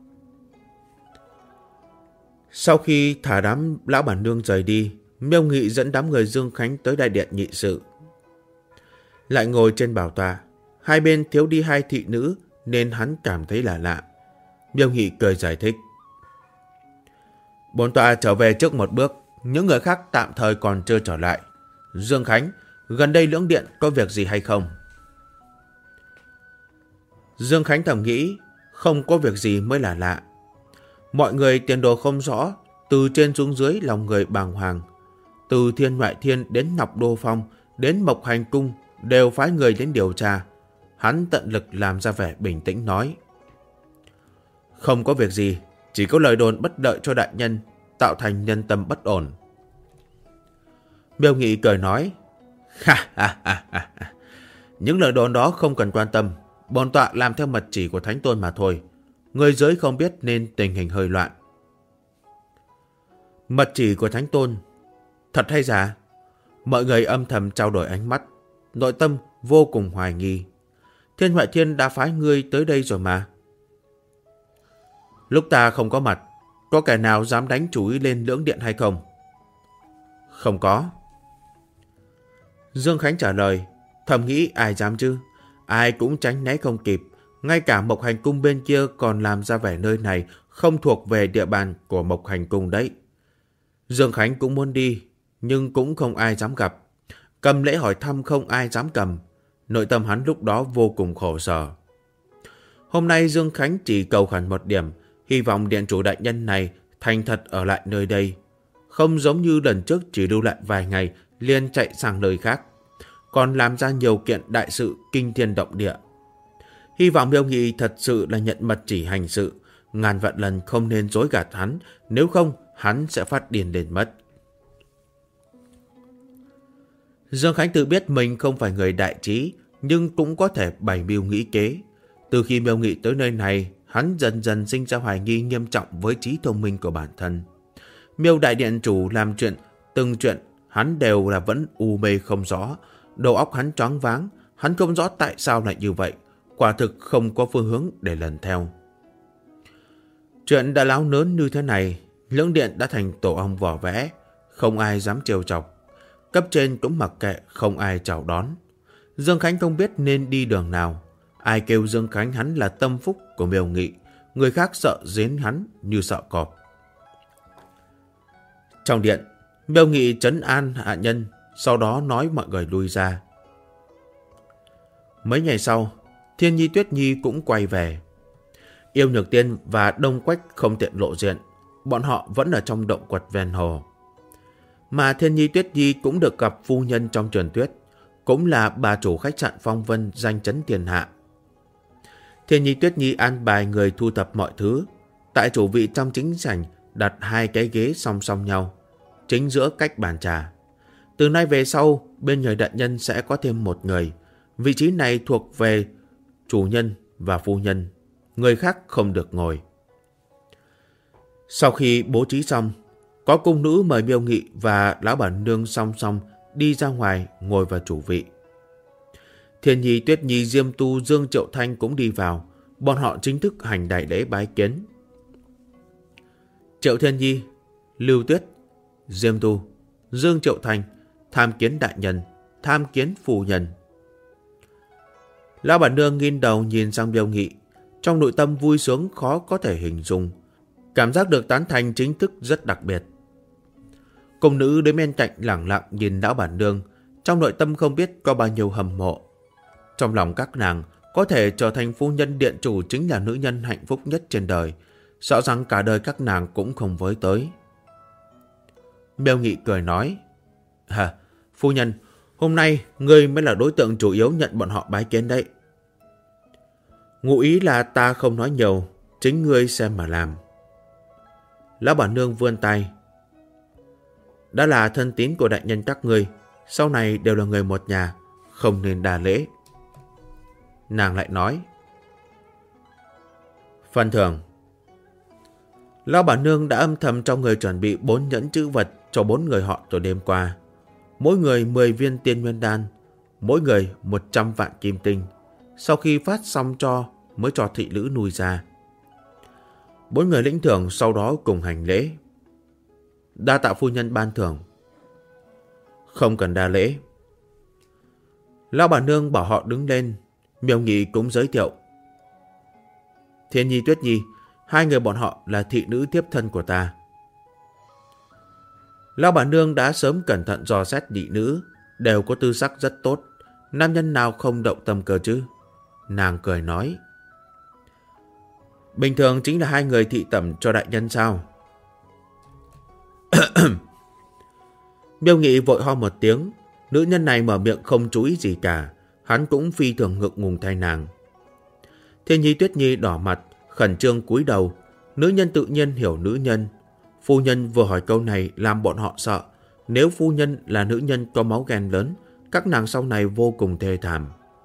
Sau khi thả đám lão bản nương rời đi, Miêu Nghị dẫn đám người Dương Khánh tới đại điện nghị sự. Lại ngồi trên bảo tọa, 2 bên thiếu đi 2 thị nữ nên hắn cảm thấy là lạ. Miêu Nghị cười giải thích. Bổn tọa trở về trước một bước, những người khác tạm thời còn chưa trở lại. Dương Khánh, gần đây lưỡng điện có việc gì hay không? Dương Khánh thầm nghĩ, không có việc gì mới là lạ. Mọi người tiền đồ không rõ, từ trên xuống dưới lòng người bàng hoàng. Từ Thiên Ngoại Thiên đến Ngọc Đô Phong, đến Mộc Hành Cung đều phái người đến điều tra. Hắn tận lực làm ra vẻ bình tĩnh nói. Không có việc gì, chỉ có lời đồn bất lợi cho đại nhân, tạo thành nhân tâm bất ổn. Miêu Nghị cười nói. Những lời đồn đó không cần quan tâm, bổn tọa làm theo mật chỉ của Thánh Tôn mà thôi. Người giới không biết nên tình hình hơi loạn. Mật chỉ của Thánh Tôn, thật hay giả? Mọi người âm thầm trao đổi ánh mắt, nội tâm vô cùng hoài nghi. Thiên Ngoại Thiên đã phái ngươi tới đây rồi mà. Lúc ta không có mặt, có kẻ nào dám đánh chủ ý lên lưỡng điện hay không? Không có. Dương Khánh trả lời, thầm nghĩ ai dám chứ? Ai cũng tránh né không kịp. Ngay cả Mộc Hành Cung bên kia còn làm ra vẻ nơi này không thuộc về địa bàn của Mộc Hành Cung đấy. Dương Khánh cũng muốn đi, nhưng cũng không ai dám gặp. Cầm lễ hỏi thăm không ai dám cầm. Nội tâm hắn lúc đó vô cùng khổ sở. Hôm nay Dương Khánh chỉ cầu khẩn một điểm, hy vọng điện chủ đại nhân này thành thật ở lại nơi đây. Không giống như lần trước chỉ lưu lại vài ngày liền chạy sang nơi khác. còn làm ra nhiều kiện đại sự kinh thiên động địa. Hy vọng Miêu Nghị thật sự là nhận mật chỉ hành sự, ngàn vạn lần không nên dối gạt hắn, nếu không hắn sẽ phát điên lên mất. Dương Khánh tự biết mình không phải người đại trí, nhưng cũng có thể bày mưu nghĩ kế. Từ khi Miêu Nghị tới nơi này, hắn dần dần sinh ra hoài nghi nghiêm trọng với trí thông minh của bản thân. Miêu đại điện chủ làm chuyện, từng chuyện hắn đều là vẫn u mê không rõ, đầu óc hắn choáng váng, hắn không rõ tại sao lại như vậy, quả thực không có phương hướng để lần theo. Chuyện đã láo lớn như thế này, lưỡng điện đã thành tổ ong vỏ vẽ, không ai dám trêu chọc. Cấp trên cũng mặc kệ, không ai chào đón. Dương Khánh không biết nên đi đường nào. Ai kêu Dương Khánh hắn là tâm phúc của Miêu Nghị, người khác sợ giết hắn như sợ cọp. Trong điện, Miêu Nghị trấn an hạ nhân, sau đó nói mọi người lui ra. Mấy ngày sau, Thiên Nhi Tuyết Nhi cũng quay về. Yêu Nhược Tiên và Đông Quách không tiện lộ diện, bọn họ vẫn ở trong động quật ven hồ. Mà Thiên Nhi Tuyết Nhi cũng được gặp phu nhân trong truyền thuyết, cũng là bà chủ khách sạn Phong Vân danh chấn thiên hạ. Thiên Nhi Tuyết Nhi an bài người thu thập mọi thứ. Tại chủ vị trong chính sảnh đặt 2 cái ghế song song nhau, chính giữa cách bàn trà. Từ nay về sau, bên người đại nhân sẽ có thêm một người. Vị trí này thuộc về chủ nhân và phu nhân, người khác không được ngồi. Sau khi bố trí xong, có cung nữ mời Miêu Nghị và lão bản nương song song đi ra ngoài ngồi vào chủ vị. Thiên Nhi, Tuyết Nhi, Diêm Tu, Dương Triệu Thanh cũng đi vào. Bọn họ chính thức hành đại lễ bái kiến. Triệu Thiên Nhi, Lưu Tuyết, Diêm Tu, Dương Triệu Thanh tham kiến đại nhân, tham kiến phu nhân. Lão bản nương nghiêng đầu nhìn sang Miêu Nghị, trong nội tâm vui sướng khó có thể hình dung. Cảm giác được tán thành chính thức rất đặc biệt. Cung nữ đến bên cạnh lẳng lặng nhìn lão bản nương, trong nội tâm không biết có bao nhiêu hâm mộ. Trong lòng các nàng, có thể trở thành phu nhân điện chủ chính là nữ nhân hạnh phúc nhất trên đời. Sợ rằng cả đời các nàng cũng không với tới. Miêu Nghị cười nói, phu nhân, hôm nay ngươi mới là đối tượng chủ yếu nhận bọn họ bái kiến đấy. Ngụ ý là ta không nói nhiều, chính ngươi xem mà làm. Lão bản nương vươn tay. Đã là thân tín của đại nhân các ngươi, sau này đều là người một nhà, không nên đà lễ. Nàng lại nói, phần thưởng. Lão bản nương đã âm thầm trong người chuẩn bị 4 nhẫn chữ vật cho 4 người họ từ đêm qua. Mỗi người 10 viên tiên nguyên đan, mỗi người 100 vạn kim tinh. Sau khi phát xong cho mới cho thị nữ nuôi ra. 4 người lĩnh thưởng sau đó cùng hành lễ. Đa tạ phu nhân ban thưởng. Không cần đa lễ. Lão bản nương bảo họ đứng lên. Miêu Nghị cũng giới thiệu. Thiên Nhi, Tuyết Nhi, 2 người bọn họ là thị nữ tiếp thân của ta. Lão bản nương đã sớm cẩn thận dò xét thị nữ, đều có tư sắc rất tốt. Nam nhân nào không động tâm cơ chứ? Nàng cười nói, bình thường chính là 2 người thị tẩm cho đại nhân sao? Miêu Nghị vội ho một tiếng. Nữ nhân này mở miệng không chú ý gì cả. Hắn cũng phi thường ngượng ngùng thay nàng. Thiên Nhi, Tuyết Nhi đỏ mặt, khẩn trương cúi đầu. Nữ nhân tự nhiên hiểu nữ nhân. Phu nhân vừa hỏi câu này làm bọn họ sợ. Nếu phu nhân là nữ nhân có máu ghen lớn, các nàng sau này vô cùng thê thảm.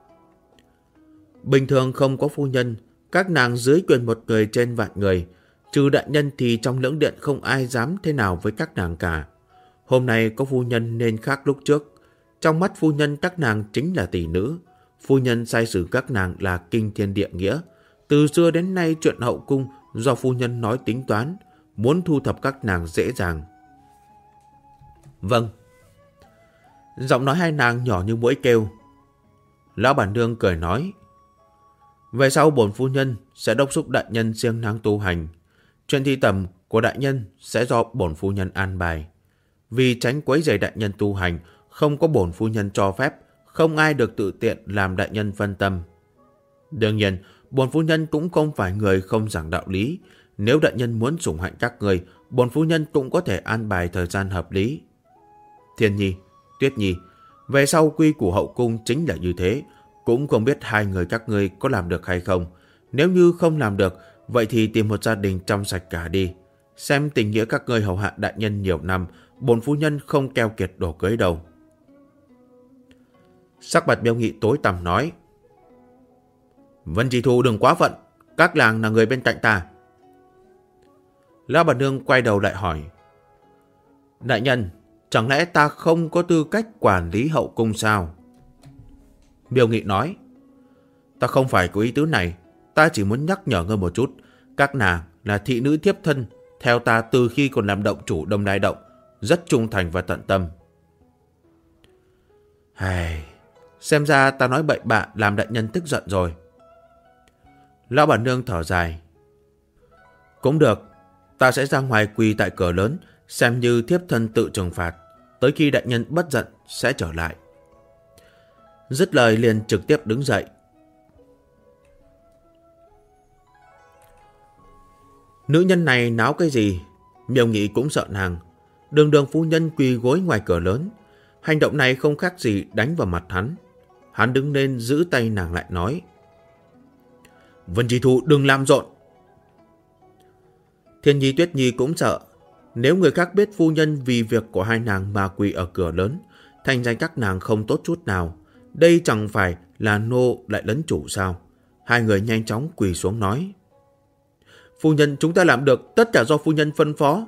Bình thường không có phu nhân, các nàng dưới quyền một người trên vạn người. Trừ đại nhân thì trong lưỡng điện không ai dám thế nào với các nàng cả. Hôm nay có phu nhân nên khác lúc trước. Trong mắt phu nhân các nàng chính là tỷ nữ. Phu nhân sai sử các nàng là kinh thiên địa nghĩa. Từ xưa đến nay chuyện hậu cung do phu nhân nói tính toán, muốn thu thập các nàng dễ dàng. Vâng. Giọng nói 2 nàng nhỏ như muỗi kêu. Lão bản nương cười nói, về sau bổn phu nhân sẽ đốc thúc đại nhân siêng năng tu hành. Chuyện thi tầm của đại nhân sẽ do bổn phu nhân an bài. Vì tránh quấy rầy đại nhân tu hành, không có bổn phu nhân cho phép, không ai được tự tiện làm đại nhân phân tâm. Đương nhiên, bổn phu nhân cũng không phải người không giảng đạo lý. Nếu đại nhân muốn sủng hạnh các người, bổn phu nhân cũng có thể an bài thời gian hợp lý. Thiên Nhi, Tuyết Nhi, Về sau quy của hậu cung chính là như thế. Cũng không biết hai người các ngươi có làm được hay không. Nếu như không làm được, vậy thì tìm một gia đình trong sạch cả đi. Xem tình nghĩa các ngươi hầu hạ đại nhân nhiều năm, bổn phu nhân không keo kiệt đồ cưới đâu. Sắc mặt Miêu Nghị tối tăm nói. Vân Chi Thu đừng quá phận, các làng là người bên cạnh ta. Lão bà nương quay đầu lại hỏi. Đại nhân, chẳng lẽ ta không có tư cách quản lý hậu cung sao? Miêu Nghị nói. Ta không phải có ý tứ này, ta chỉ muốn nhắc nhở ngươi một chút. Các nàng là thị nữ thiếp thân, theo ta từ khi còn làm động chủ Đông Đai Động, rất trung thành và tận tâm. Xem ra ta nói bậy bạ làm đại nhân tức giận rồi. Lão bà nương thở dài. Cũng được, ta sẽ ra ngoài quỳ tại cửa lớn, xem như thiếp thân tự trừng phạt. Tới khi đại nhân bất giận sẽ trở lại. Dứt lời liền trực tiếp đứng dậy. Nữ nhân này náo cái gì? Miêu Nghị cũng sợ nàng. Đường đường phu nhân quỳ gối ngoài cửa lớn. Hành động này không khác gì đánh vào mặt hắn. Hắn đứng lên giữ tay nàng lại nói. Vân Chi Thu đừng làm rộn. Thiên Nhi Tuyết Nhi cũng sợ. Nếu người khác biết phu nhân vì việc của hai nàng mà quỳ ở cửa lớn, thành danh các nàng không tốt chút nào. Đây chẳng phải là nô lại lấn chủ sao? Hai người nhanh chóng quỳ xuống nói. Phu nhân, chúng ta làm được, tất cả do phu nhân phân phó.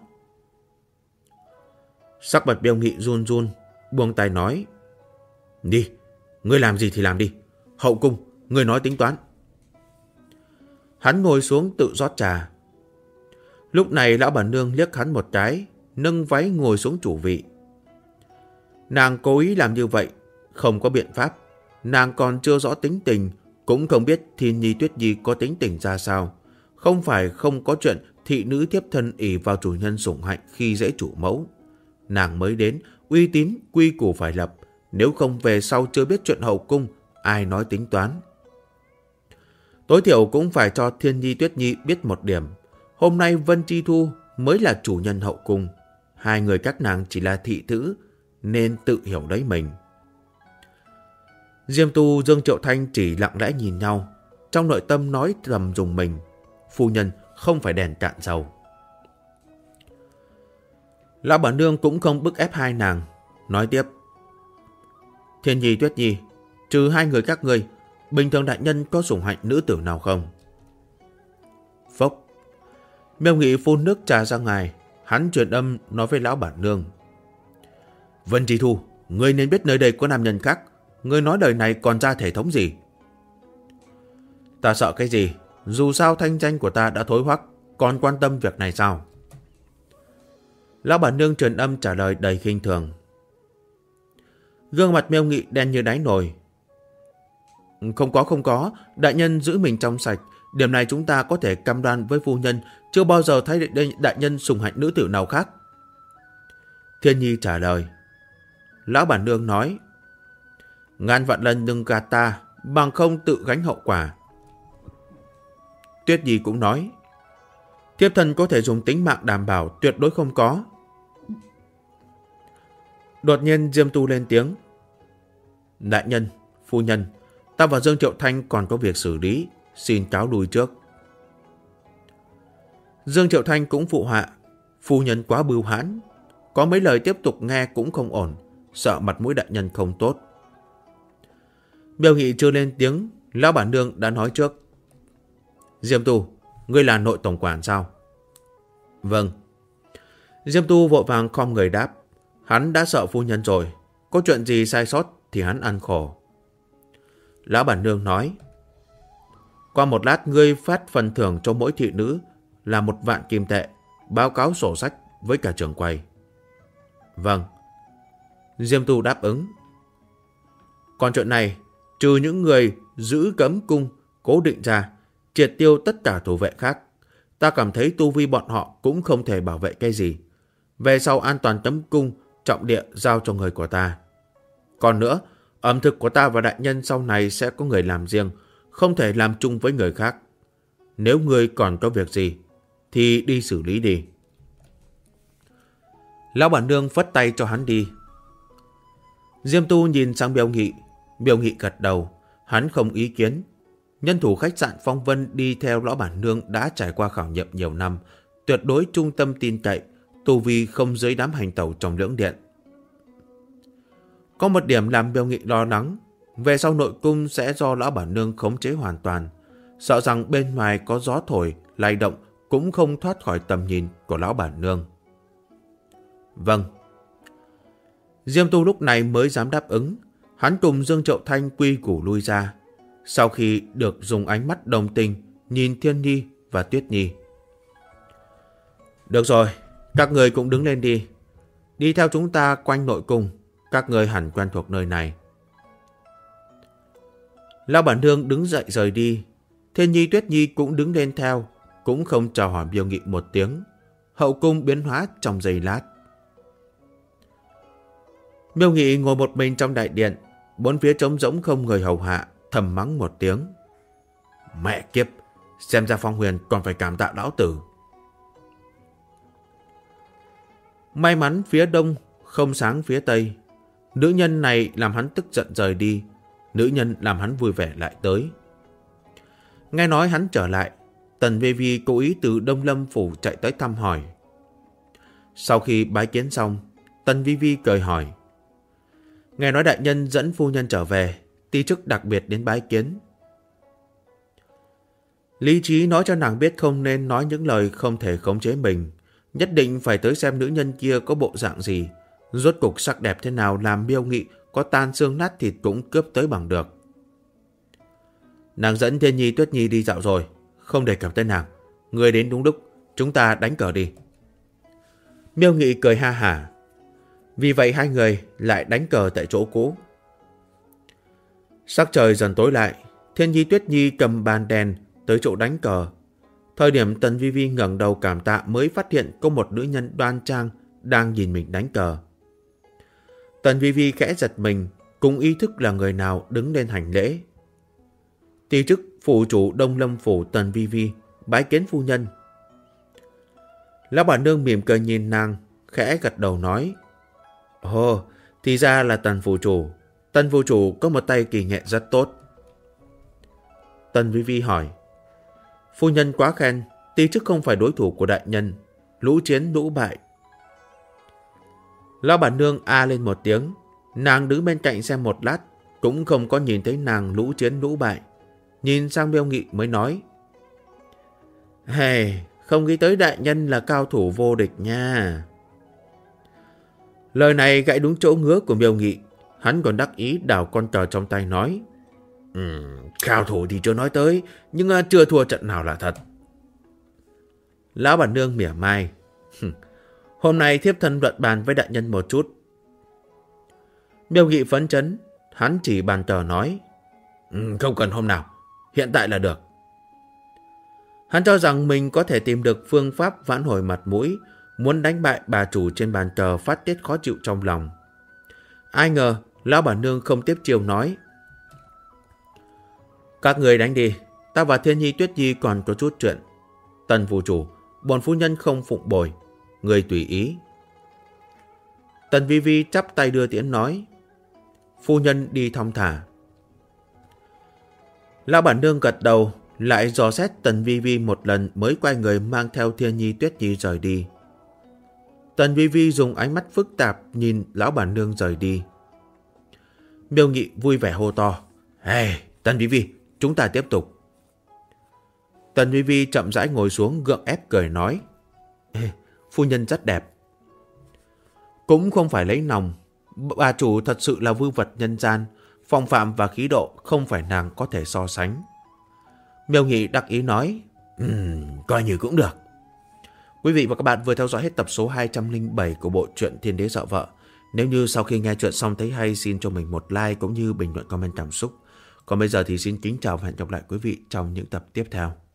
Sắc mặt Miêu Nghị run run, buông tay nói. Đi, ngươi làm gì thì làm đi. Hậu cung, ngươi nói tính toán. Hắn ngồi xuống tự rót trà. Lúc này lão bà nương liếc hắn một cái, nâng váy ngồi xuống chủ vị. Nàng cố ý làm như vậy, không có biện pháp. Nàng còn chưa rõ tính tình, cũng không biết Thiên Nhi Tuyết Nhi có tính tình ra sao. Không phải không có chuyện thị nữ thiếp thân ỷ vào chủ nhân sủng hạnh khi dễ chủ mẫu. Nàng mới đến, uy tín, quy củ phải lập. Nếu không về sau chưa biết chuyện hậu cung, ai nói tính toán. Tối thiểu cũng phải cho Thiên Nhi Tuyết Nhi biết một điểm. Hôm nay Vân Chi Thu mới là chủ nhân hậu cung. Hai người các nàng chỉ là thị nữ, nên tự hiểu đấy mình. Diêm Tu Dương Triệu Thanh chỉ lặng lẽ nhìn nhau. Trong nội tâm nói thầm dùng mình. Phu nhân không phải đèn cạn dầu. Lão bà nương cũng không bức ép hai nàng. Nói tiếp. Thiên Nhi Tuyết Nhi, trừ hai người các ngươi, bình thường đại nhân có sủng hạnh nữ tử nào không? Phốc. Miêu Nghị phun nước trà ra ngoài. Hắn truyền âm nói với lão bà nương. Vân Chi Thu, ngươi nên biết nơi đây có nam nhân khác. Ngươi nói đời này còn ra thể thống gì? Ta sợ cái gì? Dù sao thanh danh của ta đã thối hoắc, còn quan tâm việc này sao? Lão bà nương truyền âm trả lời đầy khinh thường. Gương mặt Miêu Nghị đen như đáy nồi. Không có, đại nhân giữ mình trong sạch. Điểm này chúng ta có thể cam đoan với phu nhân, chưa bao giờ thấy đại nhân sủng hạnh nữ tử nào khác. Thiên Nhi trả lời. Lão bà nương nói. Ngàn vạn lần đừng gạt ta, bằng không tự gánh hậu quả. Tuyết Nhi cũng nói. Thiếp thân có thể dùng tính mạng đảm bảo, tuyệt đối không có. Đột nhiên Diêm Tu lên tiếng. Đại nhân, phu nhân, ta và Dương Triệu Thanh còn có việc xử lý, xin cáo lui trước. Dương Triệu Thanh cũng phụ họa. Phu nhân quá bưu hãn, có mấy lời tiếp tục nghe cũng không ổn, sợ mặt mũi đại nhân không tốt. Miêu Nghị chưa lên tiếng, lão bản nương đã nói trước. Diêm Tu, ngươi là nội tổng quản sao? Vâng. Diêm Tu vội vàng khom người đáp. Hắn đã sợ phu nhân rồi, có chuyện gì sai sót thì hắn ăn khổ. Lão bản nương nói. Qua một lát ngươi phát phần thưởng cho mỗi thị nữ là 1.000 kim tệ, báo cáo sổ sách với cả trưởng quầy. Vâng. Diêm Tu đáp ứng. Còn chuyện này, trừ những người giữ cấm cung cố định ra, triệt tiêu tất cả thủ vệ khác, ta cảm thấy tu vi bọn họ cũng không thể bảo vệ cái gì. Về sau an toàn cấm cung, trọng địa giao cho người của ta. Còn nữa, ẩm thực của ta và đại nhân sau này sẽ có người làm riêng, không thể làm chung với người khác. Nếu ngươi còn có việc gì, thì đi xử lý đi. Lão bản nương phất tay cho hắn đi. Diêm Tu nhìn sang Miêu Nghị gật đầu, hắn không ý kiến. Nhân thủ khách sạn Phong Vân đi theo lão bản nương đã trải qua khảo nghiệm nhiều năm, tuyệt đối trung tâm tin cậy, tu vi không dưới đám hành tẩu trong lưỡng điện. Có một điểm làm Miêu Nghị lo lắng, về sau nội cung sẽ do lão bản nương khống chế hoàn toàn, sợ rằng bên ngoài có gió thổi, lay động cũng không thoát khỏi tầm nhìn của lão bản nương. Vâng. Diêm Tu lúc này mới dám đáp ứng, hắn cùng Dương Triệu Thanh quy củ lui ra, sau khi được dùng ánh mắt đồng tình nhìn Thiên Nhi và Tuyết Nhi. Được rồi, các người cũng đứng lên đi. Đi theo chúng ta quanh nội cung, các người hẳn quen thuộc nơi này. Lão bản nương đứng dậy rời đi, Thiên Nhi Tuyết Nhi cũng đứng lên theo, cũng không chào hỏi Miêu Nghị một tiếng. Hậu cung biến hóa trong giây lát. Miêu Nghị ngồi một mình trong đại điện, bốn phía trống rỗng không người hầu hạ, thầm mắng một tiếng. Mẹ kiếp, xem ra Phong Huyền còn phải cảm tạ lão tử. May mắn phía đông, không sáng phía tây. Nữ nhân này làm hắn tức giận rời đi, nữ nhân làm hắn vui vẻ lại tới. Nghe nói hắn trở lại, Tần Vi Vi cố ý từ Đông Lâm Phủ chạy tới thăm hỏi. Sau khi bái kiến xong, Tần Vi Vi cười hỏi. Nghe nói đại nhân dẫn phu nhân trở về, ti chức đặc biệt đến bái kiến. Lý trí nói cho nàng biết không nên nói những lời không thể khống chế mình, nhất định phải tới xem nữ nhân kia có bộ dạng gì, rốt cục sắc đẹp thế nào làm Miêu Nghị có tan xương nát thịt cũng cướp tới bằng được. Nàng dẫn Thiên Nhi Tuyết Nhi đi dạo rồi, không đề cập tới nàng. Người đến đúng lúc, chúng ta đánh cờ đi. Miêu Nghị cười ha hả. Vì vậy hai người lại đánh cờ tại chỗ cũ. Sắc trời dần tối lại, Thiên Nhi Tuyết Nhi cầm bàn đèn tới chỗ đánh cờ. Thời điểm Tần Vi Vi ngẩng đầu cảm tạ mới phát hiện có một nữ nhân đoan trang đang nhìn mình đánh cờ. Tần Vi Vi khẽ giật mình, cũng ý thức là người nào đứng lên hành lễ. Ti chức phủ chủ Đông Lâm Phủ Tần Vi Vi bái kiến phu nhân. Lão bản nương mỉm cười nhìn nàng, khẽ gật đầu nói. Ồ, thì ra là Tần phủ chủ. Tần phủ chủ có một tay kỳ nghệ rất tốt. Tần Vi Vi hỏi. Phu nhân quá khen, ti chức không phải đối thủ của đại nhân, lũ chiến lũ bại. Lão bản nương a lên một tiếng, nàng đứng bên cạnh xem một lát, cũng không có nhìn thấy nàng lũ chiến lũ bại. Nhìn sang Miêu Nghị mới nói. Hey, không nghĩ tới đại nhân là cao thủ vô địch nha. Lời này gãy đúng chỗ ngứa của Miêu Nghị, hắn còn đắc ý đảo con cờ trong tay nói. Cao thủ thì chưa nói tới, nhưng chưa thua trận nào là thật. Lão bản nương mỉa mai. Hôm nay thiếp thân luận bàn với đại nhân một chút. Miêu Nghị phấn chấn, hắn chỉ bàn cờ nói. Không cần hôm nào, hiện tại là được. Hắn cho rằng mình có thể tìm được phương pháp vãn hồi mặt mũi, muốn đánh bại bà chủ trên bàn cờ phát tiết khó chịu trong lòng. Ai ngờ, lão bản nương không tiếp chiêu nói. Các người đánh đi, ta và Thiên Nhi Tuyết Nhi còn có chút chuyện. Tần phủ chủ, bọn phu nhân không phụng bồi, người tùy ý. Tần Vi Vi chắp tay đưa tiễn nói. Phu nhân đi thong thả. Lão bản nương gật đầu, lại dò xét Tần Vi Vi một lần mới quay người mang theo Thiên Nhi Tuyết Nhi rời đi. Tần Vi Vi dùng ánh mắt phức tạp nhìn lão bản nương rời đi. Miêu Nghị vui vẻ hô to. Hey, Tần Vi Vi, chúng ta tiếp tục. Tần Vi Vi chậm rãi ngồi xuống gượng ép cười nói. Phu nhân rất đẹp. Cũng không phải lấy lòng, bà chủ thật sự là vưu vật nhân gian, phong phạm và khí độ không phải nàng có thể so sánh. Miêu Nghị đắc ý nói. Coi như cũng được. Quý vị và các bạn vừa theo dõi hết tập số 207 của bộ truyện Thiên Đế Sợ Vợ. Nếu như sau khi nghe chuyện xong thấy hay, xin cho mình một like cũng như bình luận comment cảm xúc. Còn bây giờ thì xin kính chào và hẹn gặp lại quý vị trong những tập tiếp theo.